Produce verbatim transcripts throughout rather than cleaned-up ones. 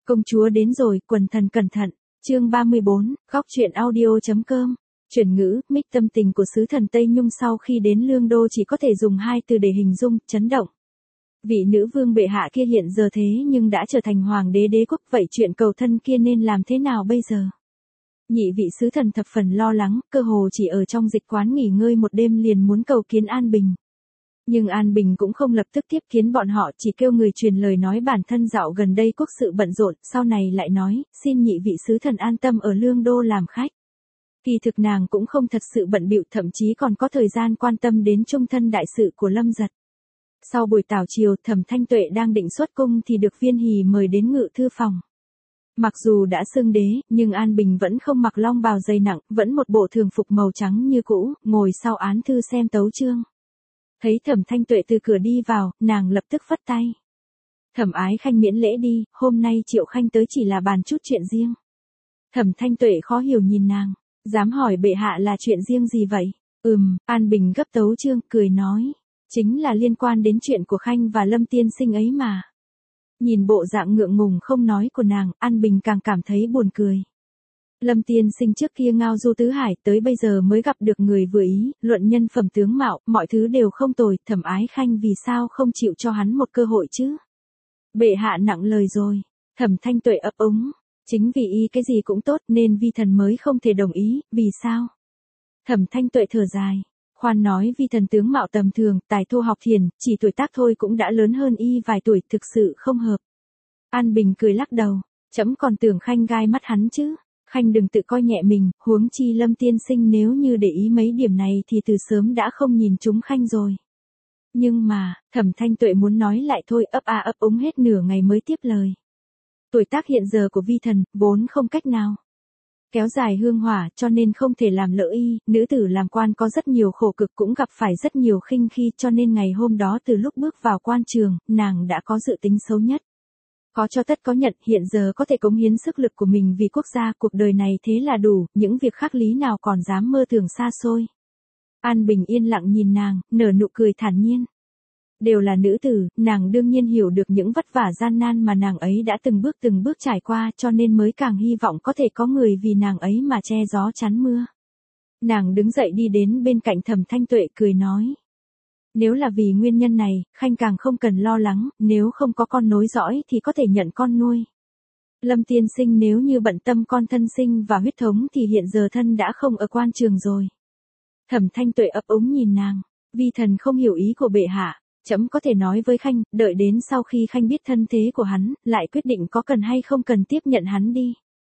Công chúa đến rồi, quần thần cẩn thận. Chương ba mươi bốn, góc truyện audio.com. Chuyển ngữ, mích tâm tình của sứ thần Tây Nhung sau khi đến Lương Đô chỉ có thể dùng hai từ để hình dung, chấn động. Vị nữ vương bệ hạ kia hiện giờ thế nhưng đã trở thành hoàng đế đế quốc, vậy chuyện cầu thân kia nên làm thế nào bây giờ? Nhị vị sứ thần thập phần lo lắng, cơ hồ chỉ ở trong dịch quán nghỉ ngơi một đêm liền muốn cầu kiến An Bình. Nhưng An Bình cũng không lập tức tiếp kiến bọn họ, chỉ kêu người truyền lời nói bản thân dạo gần đây quốc sự bận rộn, sau này lại nói, xin nhị vị sứ thần an tâm ở Lương Đô làm khách. Kỳ thực nàng cũng không thật sự bận bịu, thậm chí còn có thời gian quan tâm đến trung thân đại sự của Lâm Giật. Sau buổi tảo chiều, Thẩm Thanh Tuệ đang định xuất cung thì được Viên Hỷ mời đến ngự thư phòng. Mặc dù đã xưng đế, nhưng An Bình vẫn không mặc long bào dày nặng, vẫn một bộ thường phục màu trắng như cũ, ngồi sau án thư xem tấu chương. Thấy Thẩm Thanh Tuệ từ cửa đi vào, nàng lập tức phất tay. Thẩm Ái Khanh miễn lễ đi, hôm nay Triệu Khanh tới chỉ là bàn chút chuyện riêng. Thẩm Thanh Tuệ khó hiểu nhìn nàng, dám hỏi bệ hạ là chuyện riêng gì vậy? Ừm, An Bình gấp tấu chương, cười nói. Chính là liên quan đến chuyện của Khanh và Lâm tiên sinh ấy mà. Nhìn bộ dạng ngượng ngùng không nói của nàng, An Bình càng cảm thấy buồn cười. Lâm tiên sinh trước kia ngao du tứ hải, tới bây giờ mới gặp được người vừa ý, luận nhân phẩm tướng mạo, mọi thứ đều không tồi, Thẩm Ái Khanh vì sao không chịu cho hắn một cơ hội chứ? Bệ hạ nặng lời rồi. Thẩm Thanh Tuệ ấp úng. Chính vì y cái gì cũng tốt nên vi thần mới không thể đồng ý, vì sao? Thẩm Thanh Tuệ thở dài. Khoan nói vi thần tướng mạo tầm thường, tài thô học thiền, chỉ tuổi tác thôi cũng đã lớn hơn y vài tuổi, thực sự không hợp. An Bình cười lắc đầu, trẫm còn tưởng Khanh gai mắt hắn chứ. Khanh đừng tự coi nhẹ mình, huống chi Lâm tiên sinh nếu như để ý mấy điểm này thì từ sớm đã không nhìn chúng Khanh rồi. Nhưng mà, Thẩm Thanh Tuệ muốn nói lại thôi, ấp a ấp úng hết nửa ngày mới tiếp lời. Tuổi tác hiện giờ của vi thần, vốn không cách nào kéo dài hương hỏa, cho nên không thể làm lỡ y, nữ tử làm quan có rất nhiều khổ cực, cũng gặp phải rất nhiều khinh khi, cho nên ngày hôm đó từ lúc bước vào quan trường, nàng đã có dự tính xấu nhất. Có cho tất có nhận, hiện giờ có thể cống hiến sức lực của mình vì quốc gia, cuộc đời này thế là đủ, những việc khác lý nào còn dám mơ tưởng xa xôi. An Bình yên lặng nhìn nàng, nở nụ cười thản nhiên. Đều là nữ tử, nàng đương nhiên hiểu được những vất vả gian nan mà nàng ấy đã từng bước từng bước trải qua, cho nên mới càng hy vọng có thể có người vì nàng ấy mà che gió chắn mưa. Nàng đứng dậy đi đến bên cạnh Thẩm Thanh Tuệ cười nói. Nếu là vì nguyên nhân này, Khanh càng không cần lo lắng, nếu không có con nối dõi thì có thể nhận con nuôi. Lâm tiên sinh nếu như bận tâm con thân sinh và huyết thống thì hiện giờ thân đã không ở quan trường rồi. Thẩm Thanh Tuệ ấp úng nhìn nàng, vi thần không hiểu ý của bệ hạ. Trẫm có thể nói với Khanh, đợi đến sau khi Khanh biết thân thế của hắn, lại quyết định có cần hay không cần tiếp nhận hắn đi.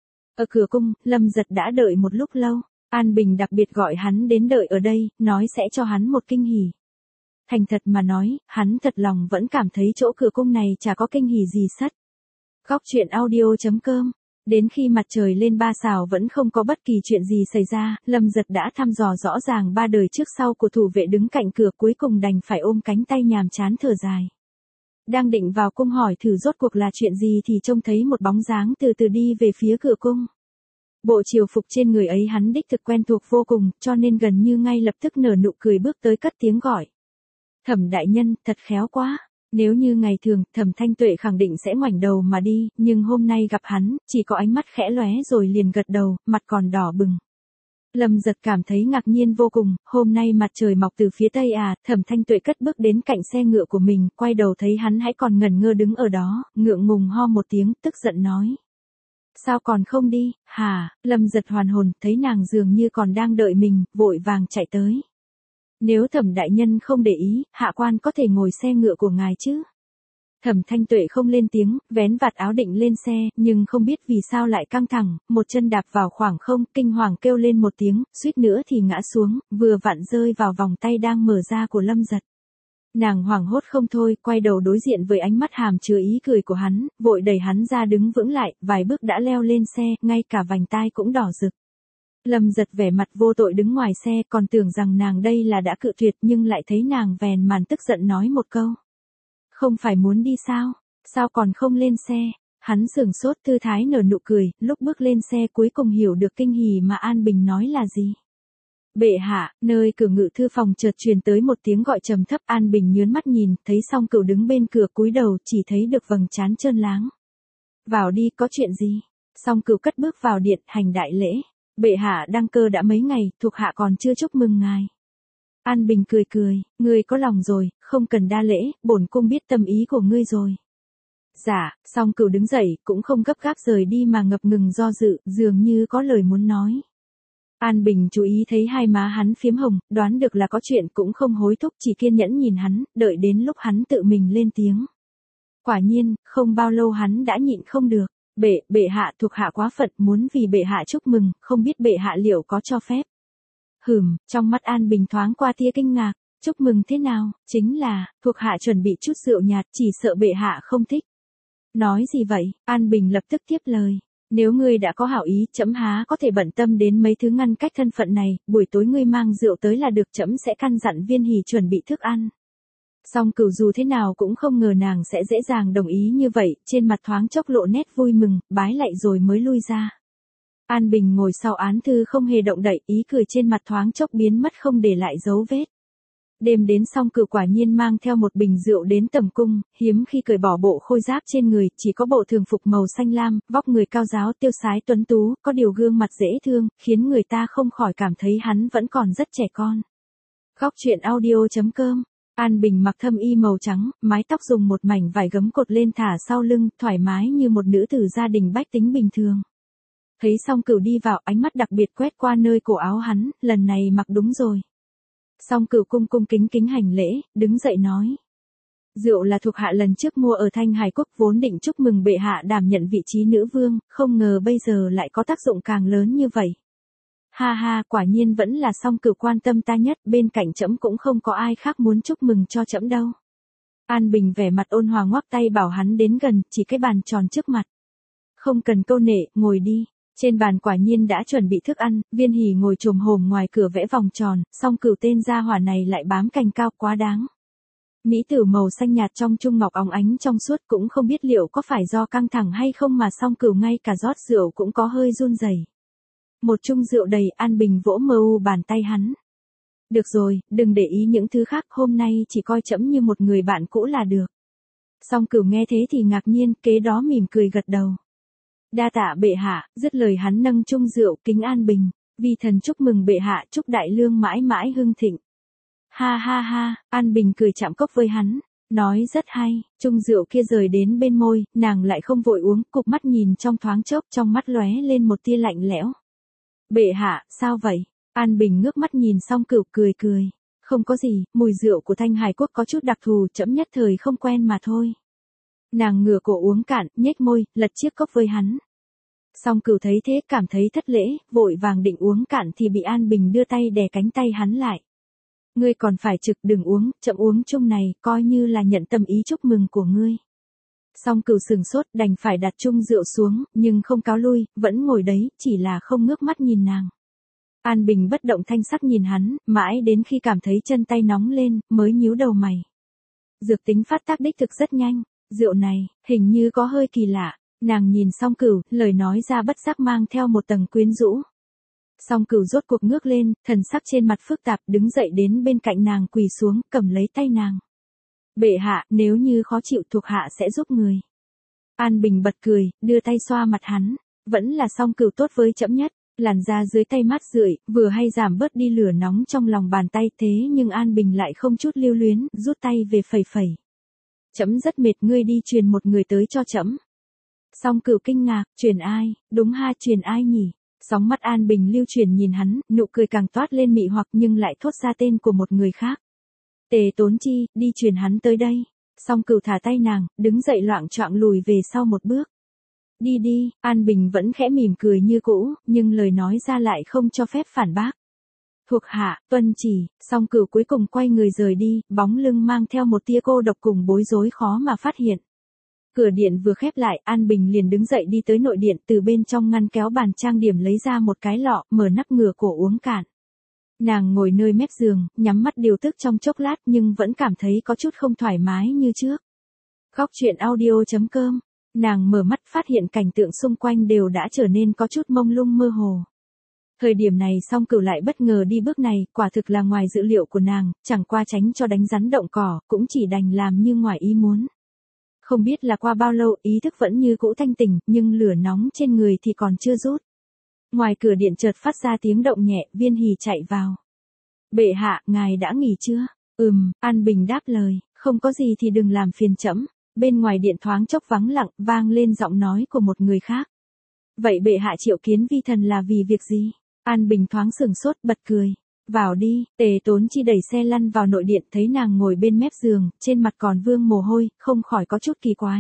Ở cửa cung, Lâm Giật đã đợi một lúc lâu, An Bình đặc biệt gọi hắn đến đợi ở đây, nói sẽ cho hắn một kinh hỉ. Thành thật mà nói, hắn thật lòng vẫn cảm thấy chỗ cửa cung này chả có kinh hỉ gì sất. Góc truyện audio.com. Đến khi mặt trời lên ba sào vẫn không có bất kỳ chuyện gì xảy ra, Lâm Giật đã thăm dò rõ ràng ba đời trước sau của thủ vệ đứng cạnh cửa, cuối cùng đành phải ôm cánh tay nhàm chán thở dài. Đang định vào cung hỏi thử rốt cuộc là chuyện gì thì trông thấy một bóng dáng từ từ đi về phía cửa cung. Bộ triều phục trên người ấy hắn đích thực quen thuộc vô cùng, cho nên gần như ngay lập tức nở nụ cười bước tới cất tiếng gọi. Thẩm đại nhân, thật khéo quá. Nếu như ngày thường, Thẩm Thanh Tuệ khẳng định sẽ ngoảnh đầu mà đi, nhưng hôm nay gặp hắn, chỉ có ánh mắt khẽ lóe rồi liền gật đầu, mặt còn đỏ bừng. Lâm Giật cảm thấy ngạc nhiên vô cùng, hôm nay mặt trời mọc từ phía tây à, Thẩm Thanh Tuệ cất bước đến cạnh xe ngựa của mình, quay đầu thấy hắn hãy còn ngẩn ngơ đứng ở đó, ngượng ngùng ho một tiếng, tức giận nói. Sao còn không đi, hả? Lâm Giật hoàn hồn, thấy nàng dường như còn đang đợi mình, vội vàng chạy tới. Nếu Thẩm đại nhân không để ý, hạ quan có thể ngồi xe ngựa của ngài chứ? Thẩm Thanh Tuệ không lên tiếng, vén vạt áo định lên xe, nhưng không biết vì sao lại căng thẳng, một chân đạp vào khoảng không, kinh hoàng kêu lên một tiếng, suýt nữa thì ngã xuống, vừa vặn rơi vào vòng tay đang mở ra của Lâm Giật. Nàng hoảng hốt không thôi, quay đầu đối diện với ánh mắt hàm chứa ý cười của hắn, vội đẩy hắn ra đứng vững lại, vài bước đã leo lên xe, ngay cả vành tai cũng đỏ rực. Lâm Giật vẻ mặt vô tội đứng ngoài xe, còn tưởng rằng nàng đây là đã cự tuyệt, nhưng lại thấy nàng vèn màn tức giận nói một câu. Không phải muốn đi sao? Sao còn không lên xe? Hắn sửng sốt, thư thái nở nụ cười, lúc bước lên xe cuối cùng hiểu được kinh hỉ mà An Bình nói là gì. Bệ hạ, nơi cửa ngự thư phòng chợt truyền tới một tiếng gọi trầm thấp. An Bình nhớn mắt nhìn, thấy Song Cửu đứng bên cửa cúi đầu, chỉ thấy được vầng trán trơn láng. Vào đi, có chuyện gì? Song Cửu cất bước vào điện, hành đại lễ. Bệ hạ đăng cơ đã mấy ngày, thuộc hạ còn chưa chúc mừng ngài. An Bình cười cười, ngươi có lòng rồi, không cần đa lễ, bổn cung biết tâm ý của ngươi rồi. Dạ, Song Cửu đứng dậy, cũng không gấp gáp rời đi mà ngập ngừng do dự, dường như có lời muốn nói. An Bình chú ý thấy hai má hắn phiếm hồng, đoán được là có chuyện cũng không hối thúc, chỉ kiên nhẫn nhìn hắn, đợi đến lúc hắn tự mình lên tiếng. Quả nhiên, không bao lâu hắn đã nhịn không được. Bệ, bệ hạ thuộc hạ quá phận muốn vì bệ hạ chúc mừng, không biết bệ hạ liệu có cho phép. Hừm, trong mắt An Bình thoáng qua tia kinh ngạc, chúc mừng thế nào, chính là, thuộc hạ chuẩn bị chút rượu nhạt, chỉ sợ bệ hạ không thích. Nói gì vậy, An Bình lập tức tiếp lời. Nếu ngươi đã có hảo ý, trẫm há có thể bận tâm đến mấy thứ ngăn cách thân phận này, buổi tối ngươi mang rượu tới là được, trẫm sẽ căn dặn Viên Hỷ chuẩn bị thức ăn. Song Cửu dù thế nào cũng không ngờ nàng sẽ dễ dàng đồng ý như vậy, trên mặt thoáng chốc lộ nét vui mừng, bái lạy rồi mới lui ra. An Bình ngồi sau án thư không hề động đậy, ý cười trên mặt thoáng chốc biến mất không để lại dấu vết. Đêm đến Song Cửu quả nhiên mang theo một bình rượu đến tầm cung, hiếm khi cởi bỏ bộ khôi giáp trên người, chỉ có bộ thường phục màu xanh lam, vóc người cao ráo tiêu sái tuấn tú, có điều gương mặt dễ thương, khiến người ta không khỏi cảm thấy hắn vẫn còn rất trẻ con. Góc truyện audio chấm com. An Bình mặc thâm y màu trắng, mái tóc dùng một mảnh vải gấm cột lên thả sau lưng, thoải mái như một nữ tử gia đình bách tính bình thường. Thấy Song Cửu đi vào, ánh mắt đặc biệt quét qua nơi cổ áo hắn, lần này mặc đúng rồi. Song Cửu cung cung kính kính hành lễ, đứng dậy nói. Rượu là thuộc hạ lần trước mua ở Thanh Hải Quốc, vốn định chúc mừng bệ hạ đảm nhận vị trí nữ vương, không ngờ bây giờ lại có tác dụng càng lớn như vậy. Ha ha, quả nhiên vẫn là Song Cửu quan tâm ta nhất, bên cạnh trẫm cũng không có ai khác muốn chúc mừng cho trẫm đâu. An Bình vẻ mặt ôn hòa ngoắc tay bảo hắn đến gần, chỉ cái bàn tròn trước mặt. Không cần câu nệ, ngồi đi. Trên bàn quả nhiên đã chuẩn bị thức ăn, Viên Hỷ ngồi chồm hổm ngoài cửa vẽ vòng tròn, Song Cửu tên gia hỏa này lại bám cành cao quá đáng. Mỹ tử màu xanh nhạt trong trung ngọc óng ánh trong suốt, cũng không biết liệu có phải do căng thẳng hay không mà Song Cửu ngay cả rót rượu cũng có hơi run rẩy. Một chung rượu đầy, An Bình vỗ mờ u bàn tay hắn. Được rồi, đừng để ý những thứ khác, hôm nay chỉ coi trẫm như một người bạn cũ là được. Song Cửu nghe thế thì ngạc nhiên, kế đó mỉm cười gật đầu. Đa tạ bệ hạ, dứt lời hắn nâng chung rượu kính An Bình, vi thần chúc mừng bệ hạ, chúc đại lương mãi mãi hưng thịnh. Ha ha ha, An Bình cười chạm cốc với hắn, nói rất hay, chung rượu kia rời đến bên môi, nàng lại không vội uống, cụp mắt nhìn trong thoáng chốc, trong mắt lóe lên một tia lạnh lẽo. Bệ hạ, sao vậy? An Bình ngước mắt nhìn Song Cửu cười cười. Không có gì, mùi rượu của Thanh Hải Quốc có chút đặc thù, trẫm nhất thời không quen mà thôi. Nàng ngửa cổ uống cạn, nhếch môi, lật chiếc cốc với hắn. Song Cửu thấy thế cảm thấy thất lễ, vội vàng định uống cạn thì bị An Bình đưa tay đè cánh tay hắn lại. Ngươi còn phải trực đừng uống, chậm uống chung này, coi như là nhận tâm ý chúc mừng của ngươi. Song Cửu sừng sốt, đành phải đặt chung rượu xuống, nhưng không cáo lui, vẫn ngồi đấy, chỉ là không ngước mắt nhìn nàng. An Bình bất động thanh sắc nhìn hắn, mãi đến khi cảm thấy chân tay nóng lên, mới nhíu đầu mày. Dược tính phát tác đích thực rất nhanh, rượu này, hình như có hơi kỳ lạ, nàng nhìn Song Cửu, lời nói ra bất giác mang theo một tầng quyến rũ. Song Cửu rốt cuộc ngước lên, thần sắc trên mặt phức tạp, đứng dậy đến bên cạnh nàng quỳ xuống, cầm lấy tay nàng. Bệ hạ, nếu như khó chịu thuộc hạ sẽ giúp người. An Bình bật cười, đưa tay xoa mặt hắn, vẫn là Song Cửu tốt với trẫm nhất, làn da dưới tay mát rượi, vừa hay giảm bớt đi lửa nóng trong lòng bàn tay, thế nhưng An Bình lại không chút lưu luyến, rút tay về phẩy phẩy. Trẫm rất mệt, ngươi đi truyền một người tới cho trẫm. Song Cửu kinh ngạc, truyền ai, đúng ha, truyền ai nhỉ? Sóng mắt An Bình lưu chuyển nhìn hắn, nụ cười càng toát lên mị hoặc nhưng lại thốt ra tên của một người khác. Tề Tốn Chi, đi truyền hắn tới đây. Song Cửu thả tay nàng, đứng dậy loạng choạng lùi về sau một bước. Đi đi, An Bình vẫn khẽ mỉm cười như cũ, nhưng lời nói ra lại không cho phép phản bác. Thuộc hạ, tuân chỉ, Song Cửu cuối cùng quay người rời đi, bóng lưng mang theo một tia cô độc cùng bối rối khó mà phát hiện. Cửa điện vừa khép lại, An Bình liền đứng dậy đi tới nội điện, từ bên trong ngăn kéo bàn trang điểm lấy ra một cái lọ, mở nắp ngửa cổ uống cạn. Nàng ngồi nơi mép giường, nhắm mắt điều tức trong chốc lát nhưng vẫn cảm thấy có chút không thoải mái như trước. Góc truyện audio chấm com. Nàng mở mắt phát hiện cảnh tượng xung quanh đều đã trở nên có chút mông lung mơ hồ. Thời điểm này Song Cửu lại bất ngờ đi bước này, quả thực là ngoài dự liệu của nàng, chẳng qua tránh cho đánh rắn động cỏ, cũng chỉ đành làm như ngoài ý muốn. Không biết là qua bao lâu, ý thức vẫn như cũ thanh tỉnh, nhưng lửa nóng trên người thì còn chưa rút. Ngoài cửa điện chợt phát ra tiếng động nhẹ, Viên Hỷ chạy vào. Bệ hạ, ngài đã nghỉ chưa? Ừm, An Bình đáp lời, không có gì thì đừng làm phiền trẫm. Bên ngoài điện thoáng chốc vắng lặng, vang lên giọng nói của một người khác. Vậy bệ hạ triệu kiến vi thần là vì việc gì? An Bình thoáng sửng sốt, bật cười. Vào đi. Tề Tốn Chi đẩy xe lăn vào nội điện, thấy nàng ngồi bên mép giường, trên mặt còn vương mồ hôi, không khỏi có chút kỳ quái.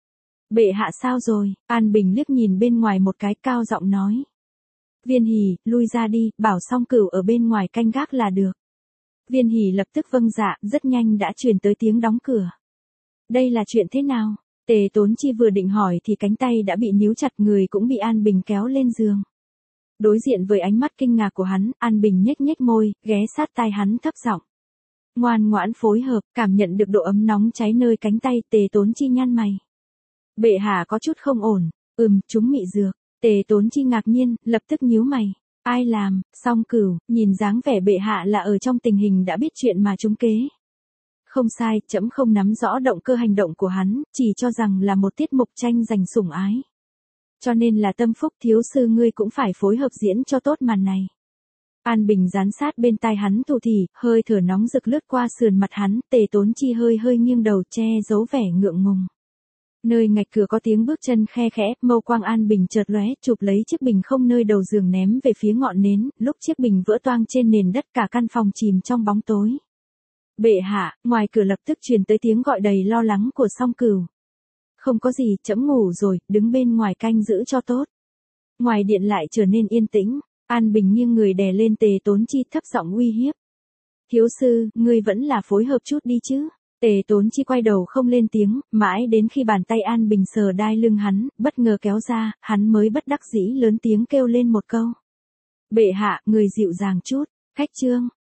Bệ hạ sao rồi? An Bình liếc nhìn bên ngoài một cái, cao giọng nói. Viên Hỷ, lui ra đi, bảo Song Cửu ở bên ngoài canh gác là được. Viên Hỷ lập tức vâng dạ, rất nhanh đã truyền tới tiếng đóng cửa. Đây là chuyện thế nào? Tề Tốn Chi vừa định hỏi thì cánh tay đã bị níu chặt, người cũng bị An Bình kéo lên giường. Đối diện với ánh mắt kinh ngạc của hắn, An Bình nhếch nhếch môi, ghé sát tai hắn thấp giọng. Ngoan ngoãn phối hợp, cảm nhận được độ ấm nóng cháy nơi cánh tay, Tề Tốn Chi nhăn mày. Bệ hạ có chút không ổn. Ừm, chúng mị dược. Tề Tốn Chi ngạc nhiên, lập tức nhíu mày. Ai làm? Song Cửu, nhìn dáng vẻ bệ hạ là ở trong tình hình đã biết chuyện mà trúng kế. Không sai, trẫm không nắm rõ động cơ hành động của hắn, chỉ cho rằng là một tiết mục tranh giành sủng ái. Cho nên là tâm phúc, thiếu sư ngươi cũng phải phối hợp diễn cho tốt màn này. An Bình dán sát bên tai hắn thủ thỉ, hơi thở nóng rực lướt qua sườn mặt hắn, Tề Tốn Chi hơi hơi nghiêng đầu che giấu vẻ ngượng ngùng. Nơi ngạch cửa có tiếng bước chân khe khẽ, mâu quang An Bình chợt lóe, chụp lấy chiếc bình không nơi đầu giường ném về phía ngọn nến, lúc chiếc bình vỡ toang trên nền đất, cả căn phòng chìm trong bóng tối. Bệ hạ, ngoài cửa lập tức truyền tới tiếng gọi đầy lo lắng của Song Cửu. Không có gì, trẫm ngủ rồi, đứng bên ngoài canh giữ cho tốt. Ngoài điện lại trở nên yên tĩnh, An Bình nghiêng người đè lên Tề Tốn Chi, thấp giọng uy hiếp. Thiếu sư, ngươi vẫn là phối hợp chút đi chứ. Tề Tốn Chi quay đầu không lên tiếng, mãi đến khi bàn tay An Bình sờ đai lưng hắn, bất ngờ kéo ra, hắn mới bất đắc dĩ lớn tiếng kêu lên một câu. Bệ hạ, người dịu dàng chút. Khách trương,